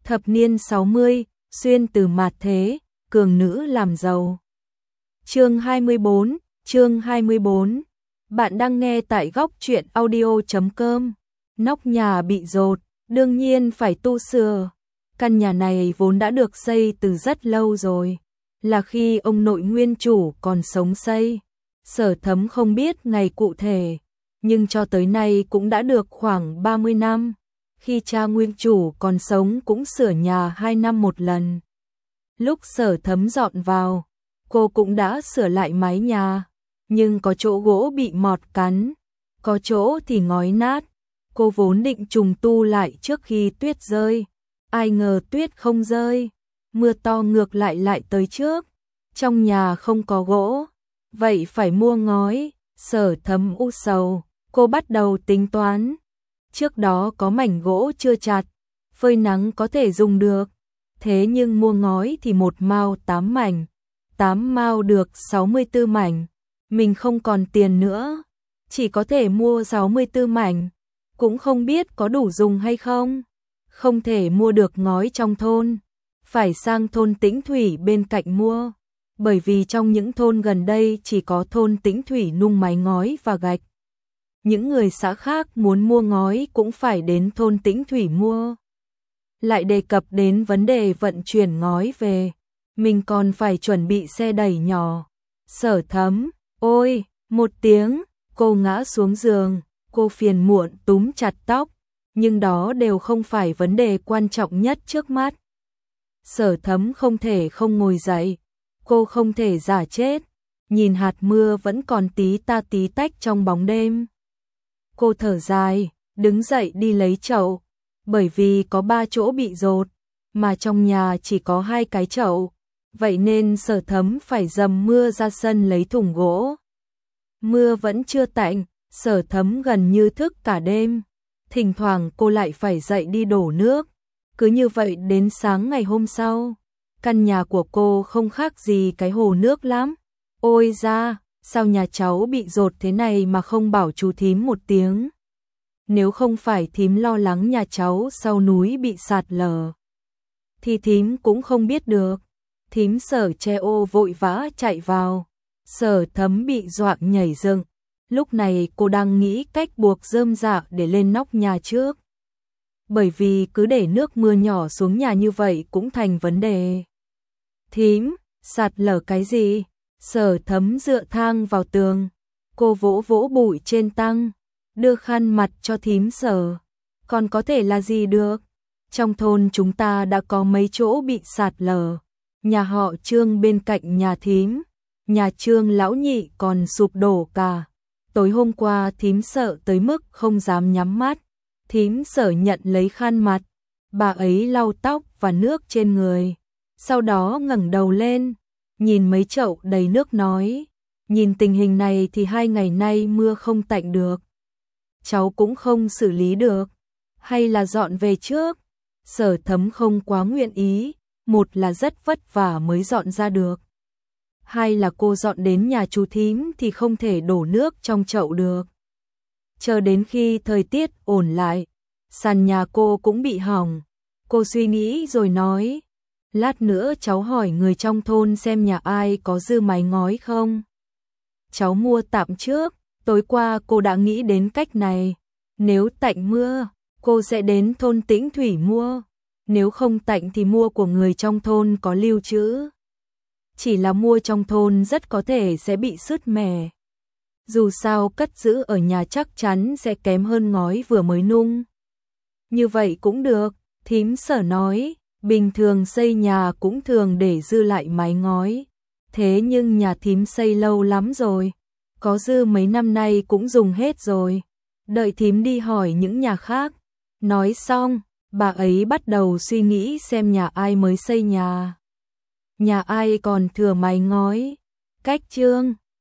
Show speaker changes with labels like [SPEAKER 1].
[SPEAKER 1] Thập niên 60, xuyên từ mạt thế, cường nữ làm giàu. Chương 24. Bạn đang nghe tại góc truyện audio.com. Nóc nhà bị dột, đương nhiên phải tu sửa. Căn nhà này vốn đã được xây từ rất lâu rồi, là khi ông nội nguyên chủ còn sống xây. Sở Thấm không biết ngày cụ thể, nhưng cho tới nay cũng đã được khoảng 30 năm. Khi cha nguyên chủ còn sống cũng sửa nhà 2 năm một lần. Lúc Sở Thấm dọn vào, cô cũng đã sửa lại mái nhà, nhưng có chỗ gỗ bị mọt cắn, có chỗ thì ngói nát. Cô vốn định trùng tu lại trước khi tuyết rơi, ai ngờ tuyết không rơi, mưa to ngược lại tới trước. Trong nhà không có gỗ, vậy phải mua ngói. Sở Thấm u sầu, cô bắt đầu tính toán. Trước đó có mảnh gỗ chưa chặt, phơi nắng có thể dùng được. Thế nhưng mua ngói thì 1 mao 8 mảnh, 8 mao được 64 mảnh. Mình không còn tiền nữa, chỉ có thể mua 64 mảnh, cũng không biết có đủ dùng hay không. Không thể mua được ngói trong thôn, phải sang thôn Tĩnh Thủy bên cạnh mua. Bởi vì trong những thôn gần đây chỉ có thôn Tĩnh Thủy nung mái ngói và gạch. Những người xã khác muốn mua ngói cũng phải đến thôn Tĩnh Thủy mua. Lại đề cập đến vấn đề vận chuyển ngói về, mình còn phải chuẩn bị xe đẩy nhỏ. Sở Thấm, ôi, một tiếng, cô ngã xuống giường, cô phiền muộn túm chặt tóc, nhưng đó đều không phải vấn đề quan trọng nhất trước mắt. Sở Thấm không thể không ngồi dậy, cô không thể giả chết, nhìn hạt mưa vẫn còn tí ta tí tách trong bóng đêm. Cô thở dài, đứng dậy đi lấy chậu, bởi vì có 3 chỗ bị dột, mà trong nhà chỉ có 2 cái chậu, vậy nên Sở Thấm phải dầm mưa ra sân lấy thùng gỗ. Mưa vẫn chưa tạnh, Sở Thấm gần như thức cả đêm, thỉnh thoảng cô lại phải dậy đi đổ nước, cứ như vậy đến sáng ngày hôm sau. Căn nhà của cô không khác gì cái hồ nước lắm. Ôi da, sao nhà cháu bị dột thế này mà không bảo chú thím một tiếng? Nếu không phải thím lo lắng nhà cháu sau núi bị sạt lở, thì thím cũng không biết được. Thím Sở che ô vội vã chạy vào. Sở Thấm bị dọa nhảy dựng. Lúc này cô đang nghĩ cách buộc rơm rạ để lên nóc nhà trước. Bởi vì cứ để nước mưa nhỏ xuống nhà như vậy cũng thành vấn đề. Thím, sạt lở cái gì? Sở Thấm dựa thang vào tường, cô vỗ vỗ bụi trên tăng, đưa khăn mặt cho thím Sở. Còn có thể là gì được? Trong thôn chúng ta đã có mấy chỗ bị sạt lở. Nhà họ Trương bên cạnh nhà thím, nhà Trương lão nhị còn sụp đổ cả. Tối hôm qua thím sợ tới mức không dám nhắm mắt. Thím Sở nhận lấy khăn mặt, bà ấy lau tóc và nước trên người, sau đó ngẩng đầu lên, nhìn mấy chậu đầy nước nói, nhìn tình hình này thì 2 ngày nay mưa không tạnh được, cháu cũng không xử lý được, hay là dọn về trước. Sở Thấm không quá nguyện ý, một là rất vất vả mới dọn ra được, hai là cô dọn đến nhà chú thím thì không thể đổ nước trong chậu được. Chờ đến khi thời tiết ổn lại, sàn nhà cô cũng bị hỏng. Cô suy nghĩ rồi nói, lát nữa cháu hỏi người trong thôn xem nhà ai có dư mái ngói không. Cháu mua tạm trước, tối qua cô đã nghĩ đến cách này. Nếu tạnh mưa, cô sẽ đến thôn Tĩnh Thủy mua. Nếu không tạnh thì mua của người trong thôn có lưu trữ. Chỉ là mua trong thôn rất có thể sẽ bị sứt mẻ. Dù sao cất giữ ở nhà chắc chắn sẽ kém hơn ngói vừa mới nung. Như vậy cũng được, thím Sở nói, bình thường xây nhà cũng thường để dư lại mái ngói. Thế nhưng nhà thím xây lâu lắm rồi, có dư mấy năm nay cũng dùng hết rồi. Đợi thím đi hỏi những nhà khác. Nói xong, bà ấy bắt đầu suy nghĩ xem nhà ai mới xây nhà. Nhà ai còn thừa mái ngói. Cách Trương